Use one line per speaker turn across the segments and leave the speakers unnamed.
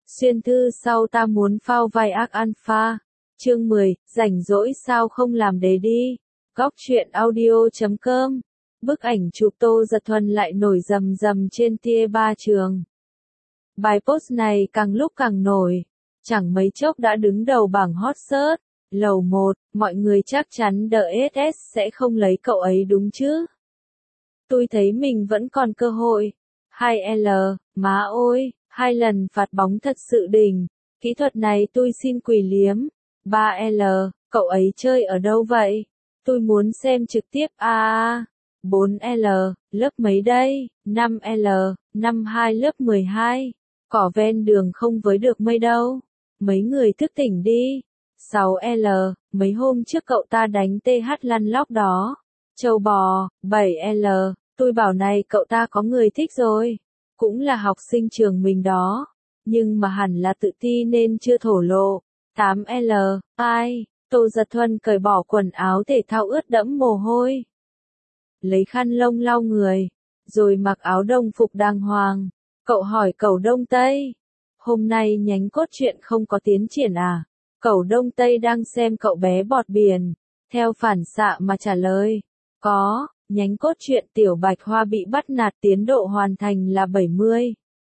Xuyên thư sau ta muốn phao vai ác alpha. Chương 10, rảnh rỗi sao không làm đề đi. Góc truyện audio.com. Bức ảnh chụp Tô Giật Thuần lại nổi rầm rầm trên tia ba trường. Bài post này càng lúc càng nổi. Chẳng mấy chốc đã đứng đầu bảng hot search. Lầu 1, mọi người chắc chắn DSS sẽ không lấy cậu ấy đúng chứ. Tôi thấy mình vẫn còn cơ hội. 2L, má ơi, 2 lần phạt bóng thật sự đỉnh. Kỹ thuật này tôi xin quỳ liếm. 3L, cậu ấy chơi ở đâu vậy? Tôi muốn xem trực tiếp 4L, lớp mấy đây? 5L, năm 2 lớp 12. Cỏ ven đường không với được mây đâu. Mấy người thức tỉnh đi. 6L, mấy hôm trước cậu ta đánh TH lăn lóc đó. Châu bò. 7L, tôi bảo này cậu ta có người thích rồi. Cũng là học sinh trường mình đó. Nhưng mà hẳn là tự ti nên chưa thổ lộ. 8L, ai? Tô Giật Thuần cởi bỏ quần áo thể thao ướt đẫm mồ hôi. Lấy khăn lông lau người. Rồi mặc áo đồng phục đàng hoàng. Cậu hỏi Cẩu Đông Tây. Hôm nay nhánh cốt truyện không có tiến triển à? Cẩu Đông Tây đang xem cậu bé bọt biển. Theo phản xạ mà trả lời. Có, nhánh cốt truyện Tiểu Bạch Hoa bị bắt nạt tiến độ hoàn thành là 70.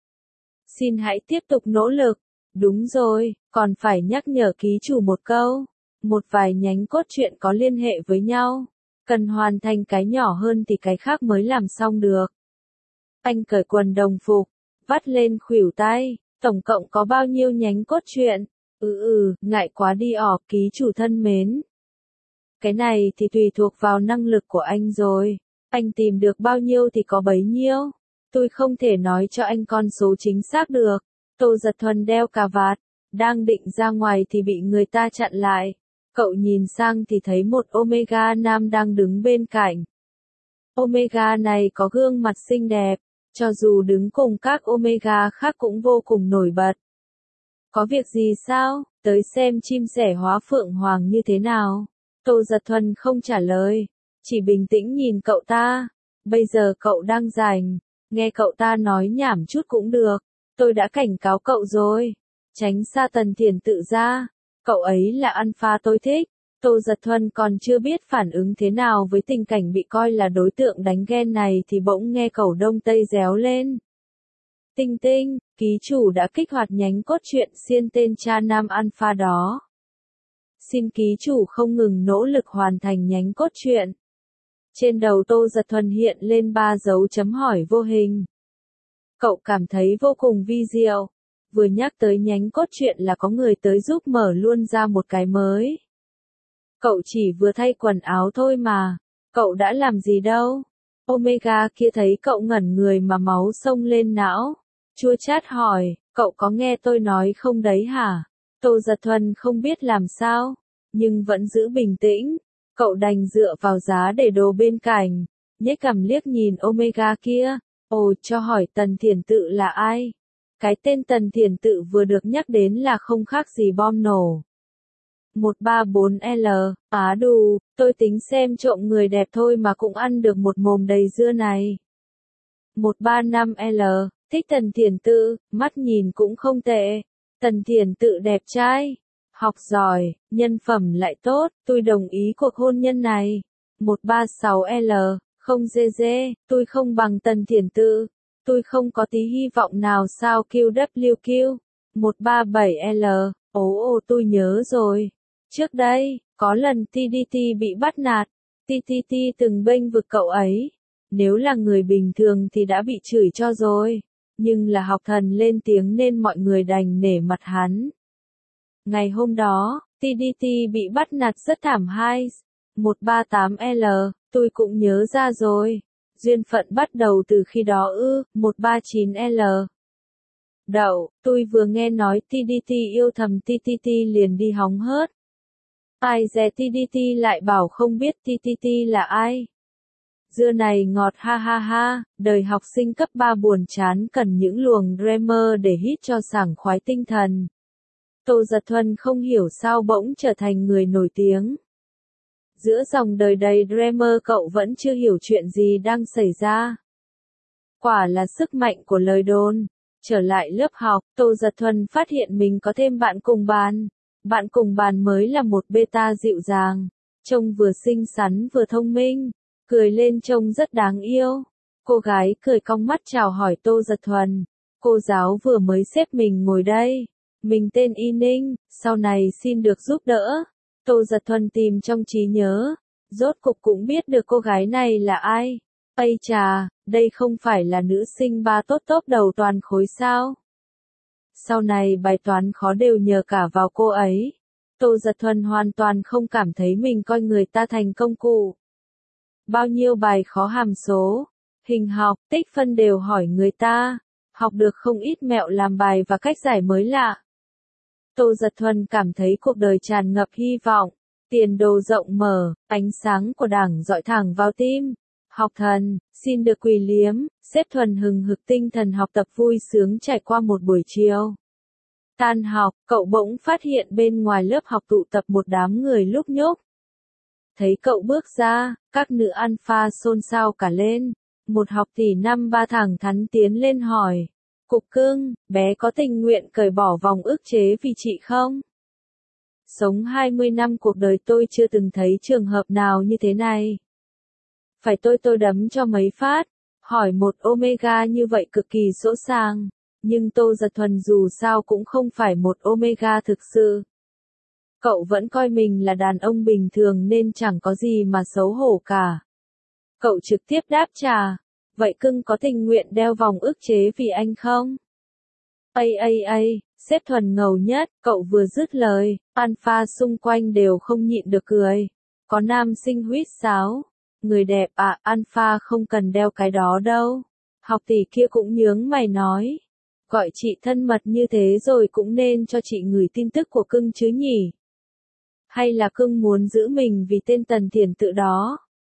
Xin hãy tiếp tục nỗ lực. Đúng rồi, còn phải nhắc nhở ký chủ một câu. Một vài nhánh cốt truyện có liên hệ với nhau. Cần hoàn thành cái nhỏ hơn thì cái khác mới làm xong được. Anh cởi quần đồng phục, vắt lên khuỷu tay. Tổng cộng có bao nhiêu nhánh cốt truyện? Ngại quá đi ký chủ thân mến. Cái này thì tùy thuộc vào năng lực của anh rồi. Anh tìm được bao nhiêu thì có bấy nhiêu. Tôi không thể nói cho anh con số chính xác được. Tô Giật Thuần đeo cà vạt, đang định ra ngoài thì bị người ta chặn lại. Cậu nhìn sang thì thấy một Omega nam đang đứng bên cạnh. Omega này có gương mặt xinh đẹp, cho dù đứng cùng các Omega khác cũng vô cùng nổi bật. Có việc gì sao? Tới xem chim sẻ hóa phượng hoàng như thế nào? Tô Giật Thuần không trả lời, chỉ bình tĩnh nhìn cậu ta. Bây giờ cậu đang rảnh, nghe cậu ta nói nhảm chút cũng được. Tôi đã cảnh cáo cậu rồi, tránh xa Tần Thiển Tự ra. Cậu ấy là alpha tôi thích. Tô Giật Thuần còn chưa biết phản ứng thế nào với tình cảnh bị coi là đối tượng đánh ghen này thì bỗng nghe Cẩu Đông Tây réo lên. Tinh tinh, ký chủ đã kích hoạt nhánh cốt truyện xiên tên cha nam alpha đó. Xin ký chủ không ngừng nỗ lực hoàn thành nhánh cốt truyện. Trên đầu Tô Giật Thuần hiện lên 3 dấu chấm hỏi vô hình. Cậu cảm thấy vô cùng vi diệu. Vừa nhắc tới nhánh cốt truyện là có người tới giúp mở luôn ra một cái mới. Cậu chỉ vừa thay quần áo thôi mà. Cậu đã làm gì đâu. Omega kia thấy cậu ngẩn người mà máu xông lên não. Chua chát hỏi, cậu có nghe tôi nói không đấy hả? Tô Giật Thuần không biết làm sao, nhưng vẫn giữ bình tĩnh. Cậu đành dựa vào giá để đồ bên cạnh, nhếch cằm liếc nhìn Omega kia. Ồ, cho hỏi Tần Thiển Tự là ai? Cái tên Tần Thiển Tự vừa được nhắc đến là không khác gì bom nổ. 134L, đù, tôi tính xem trộm người đẹp thôi mà cũng ăn được một mồm đầy dưa này. 135L, thích Tần Thiển Tự, mắt nhìn cũng không tệ. Tần Thiển Tự đẹp trai, học giỏi, nhân phẩm lại tốt, tôi đồng ý cuộc hôn nhân này. 136L, không tôi không bằng Tần Thiển Tự. Tôi không có tí hy vọng nào sao QWQ. 137L, tôi nhớ rồi. Trước đây, có lần TDT bị bắt nạt, TTT từng bênh vực cậu ấy. Nếu là người bình thường thì đã bị chửi cho rồi. Nhưng là học thần lên tiếng nên mọi người đành nể mặt hắn. Ngày hôm đó, TDT bị bắt nạt rất thảm hai. 138L, tôi cũng nhớ ra rồi. Duyên phận bắt đầu từ khi đó 139L. Đậu, tôi vừa nghe nói TDT yêu thầm TTT liền đi hóng hớt. Ai dè TDT lại bảo không biết TTT là ai. Dưa này ngọt ha ha ha, đời học sinh cấp 3 buồn chán cần những luồng dreamer để hít cho sảng khoái tinh thần. Tô Giật Thuần không hiểu sao bỗng trở thành người nổi tiếng. Giữa dòng đời đầy dreamer cậu vẫn chưa hiểu chuyện gì đang xảy ra. Quả là sức mạnh của lời đồn. Trở lại lớp học, Tô Giật Thuần phát hiện mình có thêm bạn cùng bàn. Bạn cùng bàn mới là một beta dịu dàng, trông vừa xinh xắn vừa thông minh, cười lên trông rất đáng yêu. Cô gái cười cong mắt chào hỏi Tô Giật Thuần. Cô giáo vừa mới xếp mình ngồi đây. Mình tên Y Ninh, sau này xin được giúp đỡ. Tô Giật Thuần tìm trong trí nhớ. Rốt cục cũng biết được cô gái này là ai. Ây chà, đây không phải là nữ sinh ba tốt top đầu toàn khối sao? Sau này bài toán khó đều nhờ cả vào cô ấy. Tô Giật Thuần hoàn toàn không cảm thấy mình coi người ta thành công cụ. Bao nhiêu bài khó hàm số, hình học, tích phân đều hỏi người ta. Học được không ít mẹo làm bài và cách giải mới lạ. Tô Giật Thuần cảm thấy cuộc đời tràn ngập hy vọng, tiền đồ rộng mở, ánh sáng của Đảng dọi thẳng vào tim. Học thần, xin được quỳ liếm, xếp Thuần hừng hực tinh thần học tập vui sướng trải qua một buổi chiều. Tan học, cậu bỗng phát hiện bên ngoài lớp học tụ tập một đám người lúc nhúc. Thấy cậu bước ra, các nữ alpha xôn xao cả lên. Một học tỷ năm ba thẳng thắn tiến lên hỏi. Cục cưng, bé có tình nguyện cởi bỏ vòng ức chế vì chị không? Sống 20 năm cuộc đời tôi chưa từng thấy trường hợp nào như thế này. Phải tôi đấm cho mấy phát. Hỏi một omega như vậy cực kỳ sỗ sàng. Nhưng Tô Giật Thuần dù sao cũng không phải một omega thực sự. Cậu vẫn coi mình là đàn ông bình thường nên chẳng có gì mà xấu hổ cả. Cậu trực tiếp đáp trả. Vậy cưng có tình nguyện đeo vòng ức chế vì anh không? Xếp Thuần ngầu nhất, cậu vừa dứt lời, alpha xung quanh đều không nhịn được cười. Có nam sinh huýt sáo. Người đẹp à, alpha không cần đeo cái đó đâu. Học tỷ kia cũng nhướng mày nói. Gọi chị thân mật như thế rồi cũng nên cho chị gửi tin tức của cưng chứ nhỉ? Hay là cưng muốn giữ mình vì tên Tần Thiển tự đó?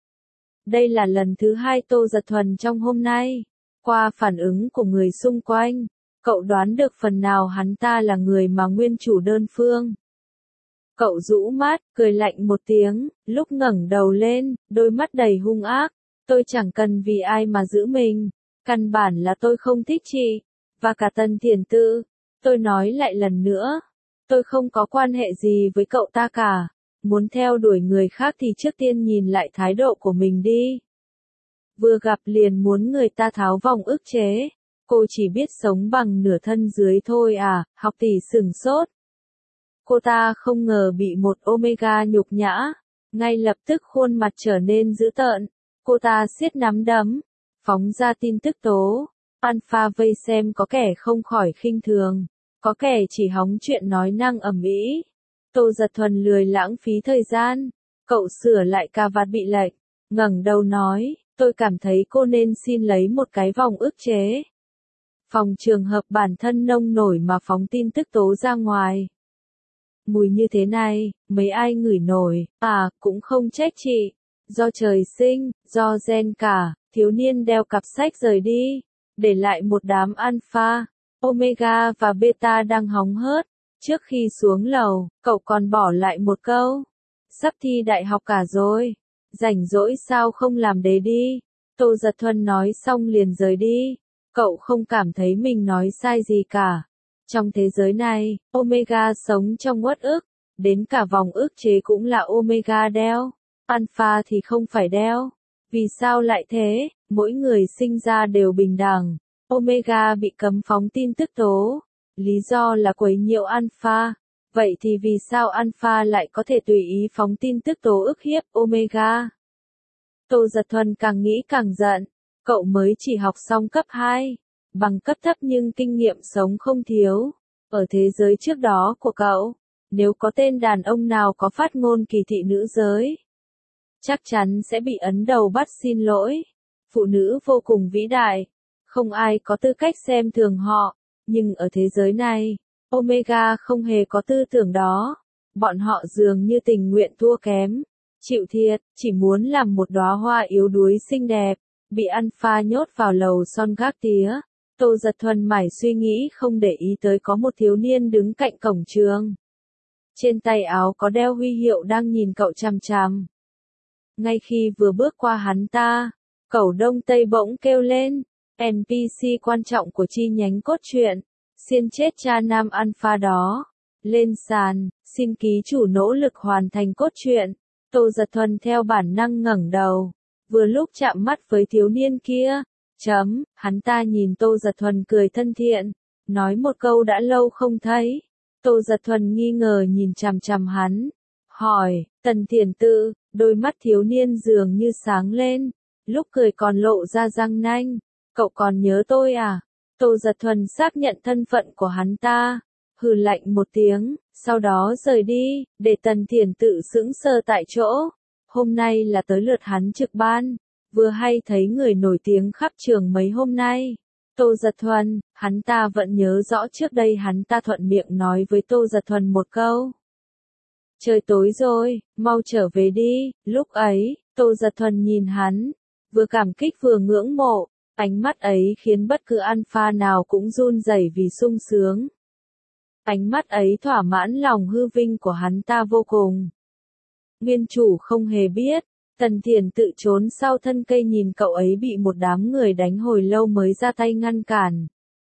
Đây là lần thứ hai Tô Giật Thuần trong hôm nay. Qua phản ứng của người xung quanh, cậu đoán được phần nào hắn ta là người mà nguyên chủ đơn phương. Cậu rũ mắt, cười lạnh một tiếng, lúc ngẩng đầu lên, đôi mắt đầy hung ác. Tôi chẳng cần vì ai mà giữ mình. Căn bản là tôi không thích chị. Và cả Tần Thiển tự. Tôi nói lại lần nữa. Tôi không có quan hệ gì với cậu ta cả. Muốn theo đuổi người khác thì trước tiên nhìn lại thái độ của mình đi. Vừa gặp liền muốn người ta tháo vòng ức chế. Cô chỉ biết sống bằng nửa thân dưới thôi à, học tỷ sửng sốt. Cô ta không ngờ bị một omega nhục nhã. Ngay lập tức khuôn mặt trở nên dữ tợn. Cô ta siết nắm đấm. Phóng ra tin tức tố. Alpha vây xem có kẻ không khỏi khinh thường. Có kẻ chỉ hóng chuyện nói năng ầm ĩ. Tô Giật Thuần lười lãng phí thời gian. Cậu sửa lại cà vạt bị lệch. Ngẩng đầu nói, tôi cảm thấy cô nên xin lấy một cái vòng ức chế. Phòng trường hợp bản thân nông nổi mà phóng tin tức tố ra ngoài. Mùi như thế này, mấy ai ngửi nổi, à, cũng không trách chị. Do trời sinh, do gen cả, thiếu niên đeo cặp sách rời đi. Để lại một đám alpha, omega và beta đang hóng hớt. Trước khi xuống lầu, cậu còn bỏ lại một câu. Sắp thi đại học cả rồi. Rảnh rỗi sao không làm đề đi. Tô Giật Thuần nói xong liền rời đi. Cậu không cảm thấy mình nói sai gì cả. Trong thế giới này, omega sống trong uất ức. Đến cả vòng ức chế cũng là omega đeo. Alpha thì không phải đeo. Vì sao lại thế? Mỗi người sinh ra đều bình đẳng. Omega bị cấm phóng tin tức tố. Lý do là quấy nhiễu alpha. Vậy thì vì sao alpha lại có thể tùy ý phóng tin tức tố ức hiếp omega? Tô Giật Thuần càng nghĩ càng giận. Cậu mới chỉ học xong cấp 2. Bằng cấp thấp nhưng kinh nghiệm sống không thiếu. Ở thế giới trước đó của cậu, nếu có tên đàn ông nào có phát ngôn kỳ thị nữ giới, chắc chắn sẽ bị ấn đầu bắt xin lỗi. Phụ nữ vô cùng vĩ đại. Không ai có tư cách xem thường họ. Nhưng ở thế giới này, omega không hề có tư tưởng đó. Bọn họ dường như tình nguyện thua kém. Chịu thiệt, chỉ muốn làm một đóa hoa yếu đuối xinh đẹp. Bị alpha nhốt vào lầu son gác tía. Tô Giật Thuần mải suy nghĩ không để ý tới có một thiếu niên đứng cạnh cổng trường. Trên tay áo có đeo huy hiệu đang nhìn cậu chằm chằm. Ngay khi vừa bước qua hắn ta, Cẩu Đông Tây bỗng kêu lên. NPC quan trọng của chi nhánh cốt truyện. Xiên chết cha nam alpha đó. Lên sàn, xin ký chủ nỗ lực hoàn thành cốt truyện. Tô Giật Thuần theo bản năng ngẩng đầu. Vừa lúc chạm mắt với thiếu niên kia. Hắn ta nhìn Tô Giật Thuần cười thân thiện. Nói một câu đã lâu không thấy. Tô Giật Thuần nghi ngờ nhìn chằm chằm hắn. Hỏi, Tần Thiển Tự, đôi mắt thiếu niên dường như sáng lên. Lúc cười còn lộ ra răng nanh. Cậu còn nhớ tôi à? Tô Giật Thuần xác nhận thân phận của hắn ta. Hừ lạnh một tiếng, sau đó rời đi, để Tần Thiển Tự sững sờ tại chỗ. Hôm nay là tới lượt hắn trực ban. Vừa hay thấy người nổi tiếng khắp trường mấy hôm nay. Tô Giật Thuần, hắn ta vẫn nhớ rõ trước đây hắn ta thuận miệng nói với Tô Giật Thuần một câu. Trời tối rồi, mau trở về đi. Lúc ấy, Tô Giật Thuần nhìn hắn, vừa cảm kích vừa ngưỡng mộ. Ánh mắt ấy khiến bất cứ alpha nào cũng run rẩy vì sung sướng. Ánh mắt ấy thỏa mãn lòng hư vinh của hắn ta vô cùng. Nguyên chủ không hề biết, Tần Thiển Tự trốn sau thân cây nhìn cậu ấy bị một đám người đánh hồi lâu mới ra tay ngăn cản.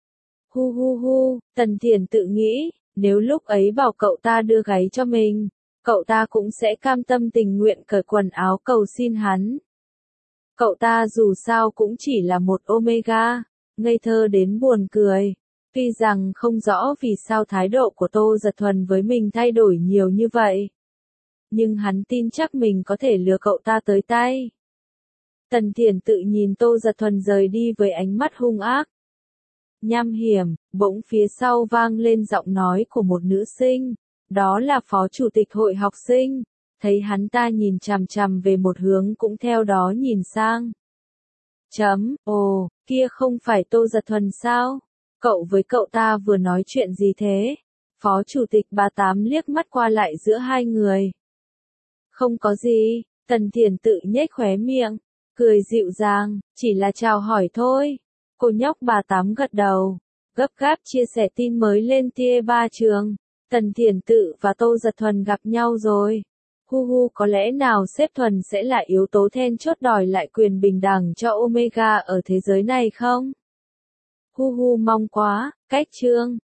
Tần Thiển Tự nghĩ, nếu lúc ấy bảo cậu ta đưa gáy cho mình, cậu ta cũng sẽ cam tâm tình nguyện cởi quần áo cầu xin hắn. Cậu ta dù sao cũng chỉ là một Omega, ngây thơ đến buồn cười. Tuy rằng không rõ vì sao thái độ của Tô Giật Thuần với mình thay đổi nhiều như vậy. Nhưng hắn tin chắc mình có thể lừa cậu ta tới tay. Tần Thiển Tự nhìn Tô Giật Thuần rời đi với ánh mắt hung ác. Nham hiểm, bỗng phía sau vang lên giọng nói của một nữ sinh. Đó là phó chủ tịch hội học sinh. Thấy hắn ta nhìn chằm chằm về một hướng cũng theo đó nhìn sang. Ồ, kia không phải Tô Giật Thuần sao? Cậu với cậu ta vừa nói chuyện gì thế? Phó chủ tịch bà Tám liếc mắt qua lại giữa hai người. Không có gì, Tần Thiển Tự nhếch khóe miệng, cười dịu dàng, chỉ là chào hỏi thôi. Cô nhóc bà Tám gật đầu, gấp gáp chia sẻ tin mới lên tia 3 trường. Tần Thiển Tự và Tô Giật Thuần gặp nhau rồi. Có lẽ nào xếp Thuần sẽ là yếu tố then chốt đòi lại quyền bình đẳng cho Omega ở thế giới này không? Mong quá, cách chương.